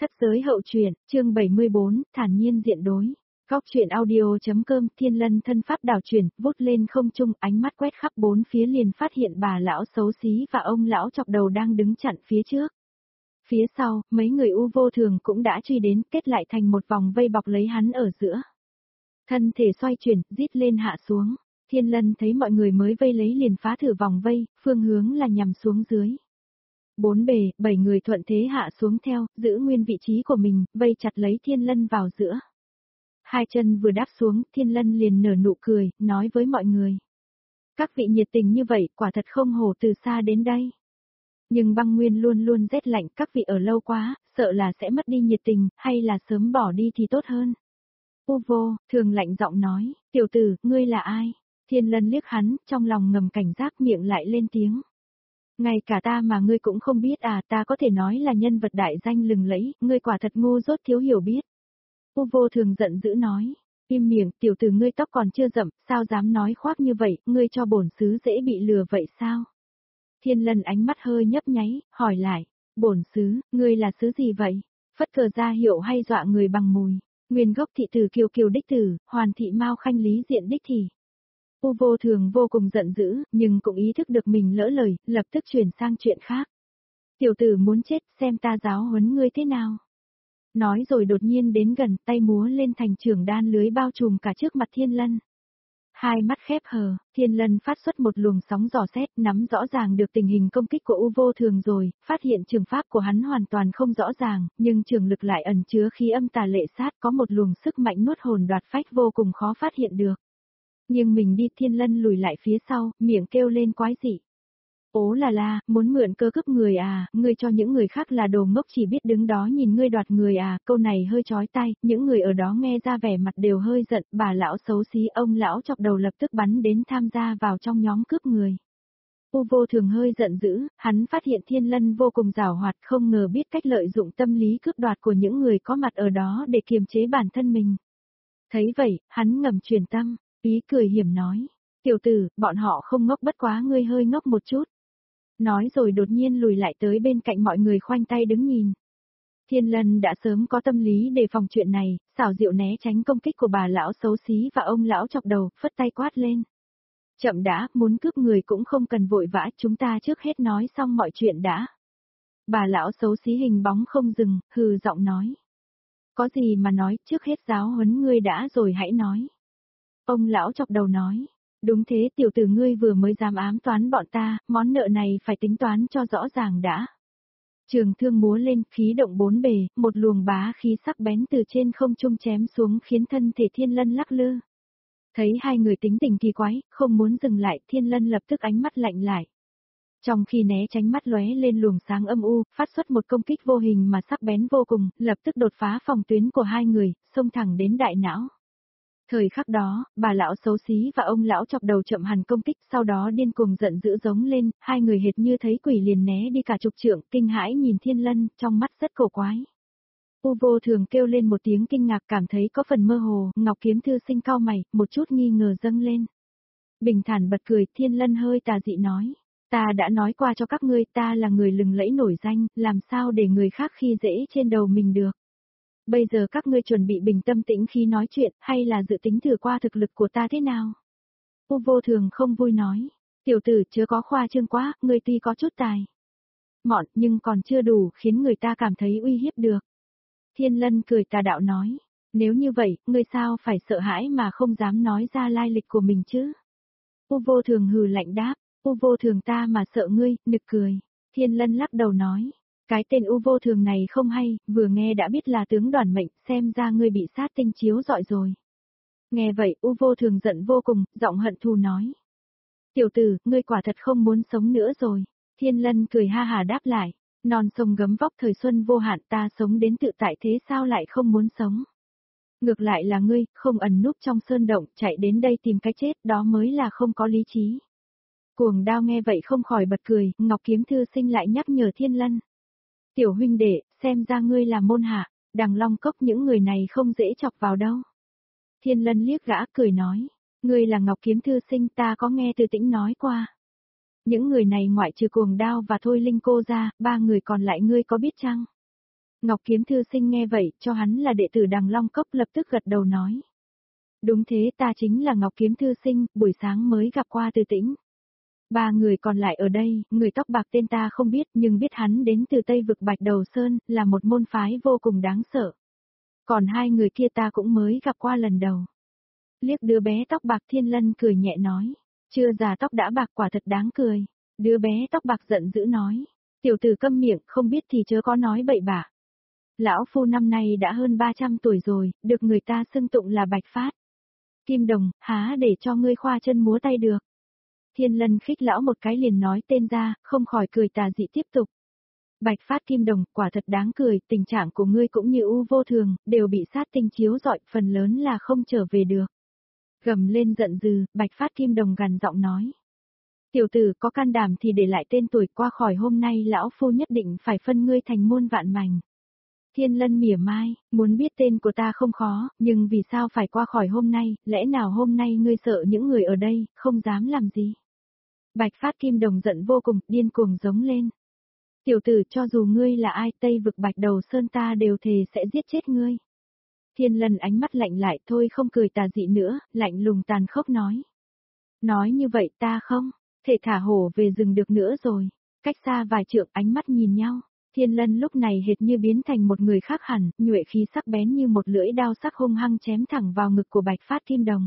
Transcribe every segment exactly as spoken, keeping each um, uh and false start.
Thất giới hậu truyện, chương bảy mươi bốn, thản nhiên diện đối. Góc truyện audio.com, Thiên Lân thân pháp đảo chuyển, vút lên không trung, ánh mắt quét khắp bốn phía liền phát hiện bà lão xấu xí và ông lão chọc đầu đang đứng chặn phía trước. Phía sau, mấy người u vô thường cũng đã truy đến, kết lại thành một vòng vây bọc lấy hắn ở giữa. Thân thể xoay chuyển, rít lên hạ xuống. Thiên Lân thấy mọi người mới vây lấy liền phá thử vòng vây, phương hướng là nhằm xuống dưới. Bốn bề, bảy người thuận thế hạ xuống theo, giữ nguyên vị trí của mình, vây chặt lấy Thiên Lân vào giữa. Hai chân vừa đáp xuống, Thiên Lân liền nở nụ cười, nói với mọi người. Các vị nhiệt tình như vậy, quả thật không hổ từ xa đến đây. Nhưng băng nguyên luôn luôn rét lạnh, các vị ở lâu quá, sợ là sẽ mất đi nhiệt tình, hay là sớm bỏ đi thì tốt hơn. U vô, thường lạnh giọng nói, tiểu tử, ngươi là ai? Thiên Lân liếc hắn, trong lòng ngầm cảnh giác miệng lại lên tiếng. Ngay cả ta mà ngươi cũng không biết à, ta có thể nói là nhân vật đại danh lừng lẫy, ngươi quả thật ngu dốt thiếu hiểu biết. U vô thường giận dữ nói, im miệng, tiểu tử ngươi tóc còn chưa rậm, sao dám nói khoác như vậy, ngươi cho bổn sứ dễ bị lừa vậy sao? Thiên Lân ánh mắt hơi nhấp nháy, hỏi lại, bổn sứ, ngươi là sứ gì vậy? Phất cờ ra hiệu hay dọa người bằng mùi? Nguyên gốc thị tử kiều kiều đích tử, hoàn thị mau khanh lý diện đích thị. U vô thường vô cùng giận dữ, nhưng cũng ý thức được mình lỡ lời, lập tức chuyển sang chuyện khác. Tiểu tử muốn chết, xem ta giáo huấn ngươi thế nào. Nói rồi đột nhiên đến gần, tay múa lên thành trường đan lưới bao trùm cả trước mặt Thiên Lân. Hai mắt khép hờ, Thiên Lân phát xuất một luồng sóng dò xét, nắm rõ ràng được tình hình công kích của U vô thường rồi, phát hiện trường pháp của hắn hoàn toàn không rõ ràng, nhưng trường lực lại ẩn chứa khí âm tà lệ sát, có một luồng sức mạnh nuốt hồn đoạt phách vô cùng khó phát hiện được. Nhưng mình đi, Thiên Lân lùi lại phía sau, miệng kêu lên quái dị. Ố là la, muốn mượn cơ cướp người à, ngươi cho những người khác là đồ ngốc chỉ biết đứng đó nhìn ngươi đoạt người à, câu này hơi chói tai, những người ở đó nghe ra vẻ mặt đều hơi giận, bà lão xấu xí ông lão chọc đầu lập tức bắn đến tham gia vào trong nhóm cướp người. U vô thường hơi giận dữ, hắn phát hiện Thiên Lân vô cùng giảo hoạt, không ngờ biết cách lợi dụng tâm lý cướp đoạt của những người có mặt ở đó để kiềm chế bản thân mình. Thấy vậy, hắn ngầm truyền tâm. Ý cười hiểm nói, tiểu tử, bọn họ không ngốc bất quá ngươi hơi ngốc một chút. Nói rồi đột nhiên lùi lại tới bên cạnh mọi người khoanh tay đứng nhìn. Thiên Lân đã sớm có tâm lý đề phòng chuyện này, xảo diệu né tránh công kích của bà lão xấu xí và ông lão chọc đầu, phất tay quát lên. Chậm đã, muốn cướp người cũng không cần vội vã, chúng ta trước hết nói xong mọi chuyện đã. Bà lão xấu xí hình bóng không dừng, hừ giọng nói. Có gì mà nói, trước hết giáo huấn ngươi đã rồi hãy nói. Ông lão chọc đầu nói, đúng thế tiểu tử ngươi vừa mới dám ám toán bọn ta, món nợ này phải tính toán cho rõ ràng đã. Trường thương múa lên, khí động bốn bề, một luồng bá khí sắc bén từ trên không trung chém xuống khiến thân thể Thiên Lân lắc lư. Thấy hai người tính tình kỳ quái, không muốn dừng lại, Thiên Lân lập tức ánh mắt lạnh lại. Trong khi né tránh mắt lóe lên luồng sáng âm u, phát xuất một công kích vô hình mà sắc bén vô cùng, lập tức đột phá phòng tuyến của hai người, xông thẳng đến đại não. Thời khắc đó, bà lão xấu xí và ông lão chọc đầu chậm hẳn công kích, sau đó điên cuồng giận dữ giống lên, hai người hệt như thấy quỷ liền né đi cả chục trượng, kinh hãi nhìn Thiên Lân, trong mắt rất cổ quái. U vô thường kêu lên một tiếng kinh ngạc cảm thấy có phần mơ hồ, Ngọc Kiếm Thư Sinh cau mày, một chút nghi ngờ dâng lên. Bình thản bật cười, Thiên Lân hơi tà dị nói, ta đã nói qua cho các ngươi ta là người lừng lẫy nổi danh, làm sao để người khác khi dễ trên đầu mình được. Bây giờ các ngươi chuẩn bị bình tâm tĩnh khi nói chuyện, hay là dự tính thử qua thực lực của ta thế nào? U vô thường không vui nói, tiểu tử chớ có khoa trương quá, ngươi tuy có chút tài mọn nhưng còn chưa đủ khiến người ta cảm thấy uy hiếp được. Thiên Lân cười tà đạo nói, nếu như vậy, ngươi sao phải sợ hãi mà không dám nói ra lai lịch của mình chứ? U vô thường hừ lạnh đáp, U vô thường ta mà sợ ngươi, nực cười. Thiên Lân lắc đầu nói. Cái tên U vô thường này không hay, vừa nghe đã biết là tướng Đoàn Mệnh, xem ra ngươi bị sát tinh chiếu dọi rồi. Nghe vậy, U vô thường giận vô cùng, giọng hận thù nói. Tiểu tử, ngươi quả thật không muốn sống nữa rồi. Thiên Lân cười ha hà đáp lại, non sông gấm vóc thời xuân vô hạn ta sống đến tự tại thế sao lại không muốn sống. Ngược lại là ngươi, không ẩn núp trong sơn động, chạy đến đây tìm cái chết, đó mới là không có lý trí. Cuồng Đao nghe vậy không khỏi bật cười, Ngọc Kiếm Thư Sinh lại nhắc nhở Thiên Lân. Tiểu huynh đệ, xem ra ngươi là môn hạ, Đằng Long Cốc những người này không dễ chọc vào đâu. Thiên Lân liếc gã cười nói, ngươi là Ngọc Kiếm Thư Sinh ta có nghe Từ Tĩnh nói qua. Những người này ngoại trừ Cuồng Đao và Thôi Linh cô ra, ba người còn lại ngươi có biết chăng? Ngọc Kiếm Thư Sinh nghe vậy, cho hắn là đệ tử Đằng Long Cốc lập tức gật đầu nói. Đúng thế, ta chính là Ngọc Kiếm Thư Sinh, buổi sáng mới gặp qua Từ Tĩnh. Ba người còn lại ở đây, người tóc bạc tên ta không biết nhưng biết hắn đến từ Tây Vực Bạch Đầu Sơn, là một môn phái vô cùng đáng sợ. Còn hai người kia ta cũng mới gặp qua lần đầu. Liếc đứa bé tóc bạc Thiên Lân cười nhẹ nói. Chưa già tóc đã bạc quả thật đáng cười. Đứa bé tóc bạc giận dữ nói. Tiểu tử câm miệng, không biết thì chớ có nói bậy bạ. Lão phu năm nay đã hơn ba trăm tuổi rồi, được người ta xưng tụng là Bạch Phát. Kim Đồng, há để cho ngươi khoa chân múa tay được. Thiên Lân khích lão một cái liền nói tên ra, không khỏi cười tà dị tiếp tục. Bạch Phát Kim Đồng, quả thật đáng cười, tình trạng của ngươi cũng như u vô thường, đều bị sát tinh chiếu rọi, phần lớn là không trở về được. Gầm lên giận dữ, Bạch Phát Kim Đồng gằn giọng nói. Tiểu tử có can đảm thì để lại tên tuổi, qua khỏi hôm nay lão phu nhất định phải phân ngươi thành muôn vạn mảnh. Thiên Lân mỉa mai, muốn biết tên của ta không khó, nhưng vì sao phải qua khỏi hôm nay, lẽ nào hôm nay ngươi sợ những người ở đây, không dám làm gì. Bạch Phát Kim Đồng giận vô cùng, điên cuồng giống lên. Tiểu tử, cho dù ngươi là ai, Tây Vực Bạch Đầu Sơn ta đều thề sẽ giết chết ngươi. Thiên Lân ánh mắt lạnh lại, thôi không cười tà dị nữa, lạnh lùng tàn khốc nói. Nói như vậy ta không thể thả hổ về rừng được nữa rồi. Cách xa vài trượng, ánh mắt nhìn nhau. Thiên Lân lúc này hệt như biến thành một người khác hẳn, nhuệ khí sắc bén như một lưỡi đao sắc hung hăng chém thẳng vào ngực của Bạch Phát Kim Đồng.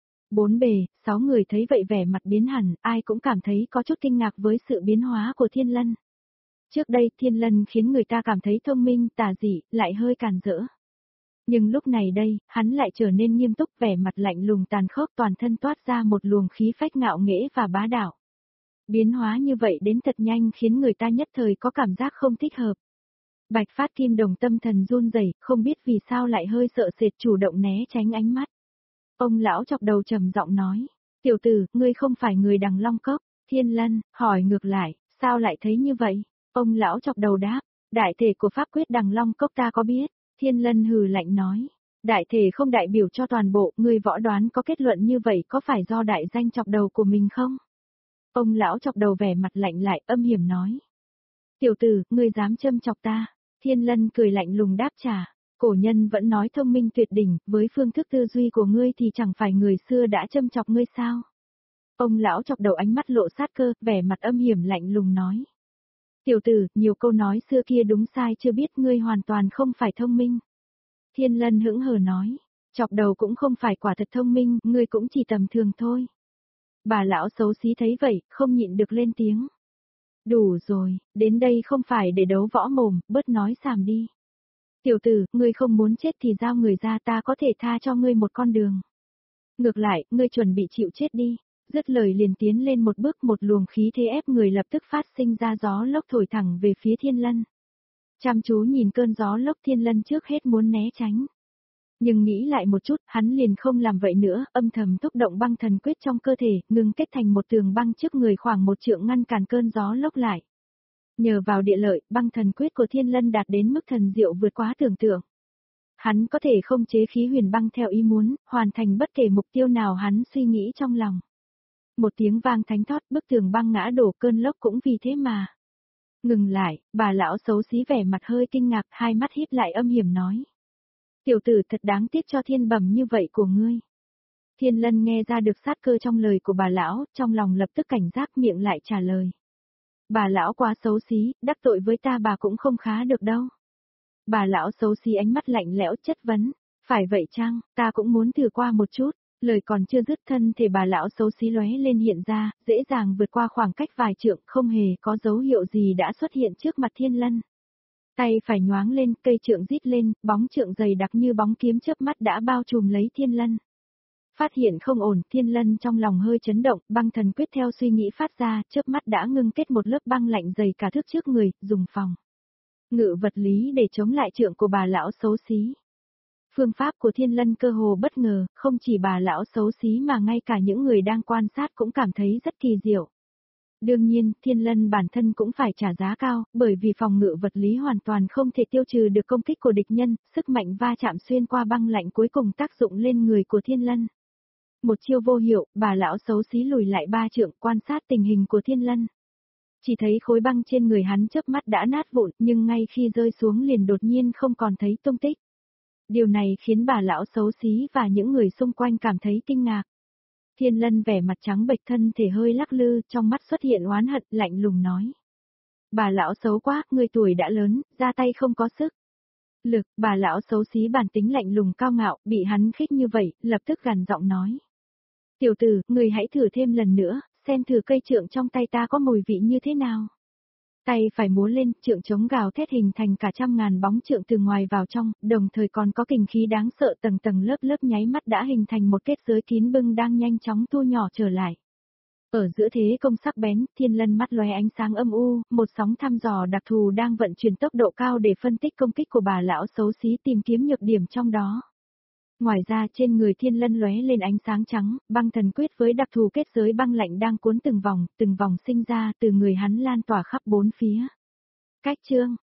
Bốn bề, sáu người thấy vậy vẻ mặt biến hẳn, ai cũng cảm thấy có chút kinh ngạc với sự biến hóa của Thiên Lân. Trước đây Thiên Lân khiến người ta cảm thấy thông minh, tà dị, lại hơi càn rỡ. Nhưng lúc này đây, hắn lại trở nên nghiêm túc, vẻ mặt lạnh lùng tàn khốc, toàn thân toát ra một luồng khí phách ngạo nghễ và bá đạo. Biến hóa như vậy đến thật nhanh khiến người ta nhất thời có cảm giác không thích hợp. Bạch Phát Kim Đồng tâm thần run rẩy, không biết vì sao lại hơi sợ sệt, chủ động né tránh ánh mắt. Ông lão chọc đầu trầm giọng nói, tiểu tử, ngươi không phải người Đằng Long Cốc. Thiên Lân hỏi ngược lại, sao lại thấy như vậy? Ông lão chọc đầu đáp, đại thể của pháp quyết Đằng Long Cốc ta có biết. Thiên Lân hừ lạnh nói, đại thể không đại biểu cho toàn bộ, ngươi võ đoán có kết luận như vậy có phải do đại danh chọc đầu của mình không? Ông lão chọc đầu vẻ mặt lạnh lại, âm hiểm nói. Tiểu tử, ngươi dám châm chọc ta? Thiên Lân cười lạnh lùng đáp trả, cổ nhân vẫn nói thông minh tuyệt đỉnh, với phương thức tư duy của ngươi thì chẳng phải người xưa đã châm chọc ngươi sao? Ông lão chọc đầu ánh mắt lộ sát cơ, vẻ mặt âm hiểm lạnh lùng nói. Tiểu tử, nhiều câu nói xưa kia đúng sai chưa biết, ngươi hoàn toàn không phải thông minh. Thiên Lân hững hờ nói, chọc đầu cũng không phải quả thật thông minh, ngươi cũng chỉ tầm thường thôi. Bà lão xấu xí thấy vậy, không nhịn được lên tiếng. Đủ rồi, đến đây không phải để đấu võ mồm, bớt nói xàm đi. Tiểu tử, ngươi không muốn chết thì giao người ra, ta có thể tha cho ngươi một con đường. Ngược lại, ngươi chuẩn bị chịu chết đi. Dứt lời liền tiến lên một bước, một luồng khí thế ép người lập tức phát sinh ra, gió lốc thổi thẳng về phía Thiên Lân. Chăm chú nhìn cơn gió lốc, Thiên Lân trước hết muốn né tránh. Nhưng nghĩ lại một chút, hắn liền không làm vậy nữa, âm thầm thúc động băng thần quyết trong cơ thể, ngưng kết thành một tường băng trước người khoảng một trượng ngăn cản cơn gió lốc lại. Nhờ vào địa lợi, băng thần quyết của Thiên Lân đạt đến mức thần diệu vượt quá tưởng tượng. Hắn có thể không chế khí huyền băng theo ý muốn, hoàn thành bất kể mục tiêu nào hắn suy nghĩ trong lòng. Một tiếng vang thánh thót, bức tường băng ngã đổ, cơn lốc cũng vì thế mà ngừng lại. Bà lão xấu xí vẻ mặt hơi kinh ngạc, hai mắt híp lại âm hiểm nói. Tiểu tử, thật đáng tiếc cho thiên bẩm như vậy của ngươi. Thiên Lân nghe ra được sát cơ trong lời của bà lão, trong lòng lập tức cảnh giác, miệng lại trả lời. Bà lão quá xấu xí, đắc tội với ta bà cũng không khá được đâu. Bà lão xấu xí ánh mắt lạnh lẽo chất vấn. Phải vậy chăng, ta cũng muốn thử qua một chút. Lời còn chưa dứt, thân thể bà lão xấu xí lóe lên hiện ra, dễ dàng vượt qua khoảng cách vài trượng, không hề có dấu hiệu gì đã xuất hiện trước mặt Thiên Lân. Tay phải nhoáng lên, cây trượng rít lên, bóng trượng dày đặc như bóng kiếm chớp mắt đã bao trùm lấy Thiên Lân. Phát hiện không ổn, Thiên Lân trong lòng hơi chấn động, băng thần quyết theo suy nghĩ phát ra, chớp mắt đã ngưng kết một lớp băng lạnh dày cả thước trước người, dùng phòng ngự vật lý để chống lại trượng của bà lão xấu xí. Phương pháp của Thiên Lân cơ hồ bất ngờ, không chỉ bà lão xấu xí mà ngay cả những người đang quan sát cũng cảm thấy rất kỳ diệu. Đương nhiên, Thiên Lân bản thân cũng phải trả giá cao, bởi vì phòng ngự vật lý hoàn toàn không thể tiêu trừ được công kích của địch nhân, sức mạnh va chạm xuyên qua băng lạnh cuối cùng tác dụng lên người của Thiên Lân. Một chiêu vô hiệu, bà lão xấu xí lùi lại ba trượng, quan sát tình hình của Thiên Lân. Chỉ thấy khối băng trên người hắn chớp mắt đã nát vụn, nhưng ngay khi rơi xuống liền đột nhiên không còn thấy tung tích. Điều này khiến bà lão xấu xí và những người xung quanh cảm thấy kinh ngạc. Thiên Lân vẻ mặt trắng bệch, thân thể hơi lắc lư, trong mắt xuất hiện oán hận, lạnh lùng nói. Bà lão xấu quá, người tuổi đã lớn, ra tay không có sức. Lực, bà lão xấu xí bản tính lạnh lùng cao ngạo, bị hắn khích như vậy, lập tức gằn giọng nói. Tiểu tử, người hãy thử thêm lần nữa, xem thử cây trượng trong tay ta có mùi vị như thế nào. Tay phải múa lên, trượng chống gào thét hình thành cả trăm ngàn bóng trượng từ ngoài vào trong, đồng thời còn có kình khí đáng sợ tầng tầng lớp lớp nháy mắt đã hình thành một kết giới kín bưng đang nhanh chóng thu nhỏ trở lại. Ở giữa thế công sắc bén, Thiên Lân mắt lóe ánh sáng âm u, một sóng thăm dò đặc thù đang vận chuyển tốc độ cao để phân tích công kích của bà lão xấu xí, tìm kiếm nhược điểm trong đó. Ngoài ra trên người Thiên Lân lóe lên ánh sáng trắng, băng thần quyết với đặc thù kết giới băng lạnh đang cuốn từng vòng, từng vòng sinh ra từ người hắn lan tỏa khắp bốn phía. Cách chương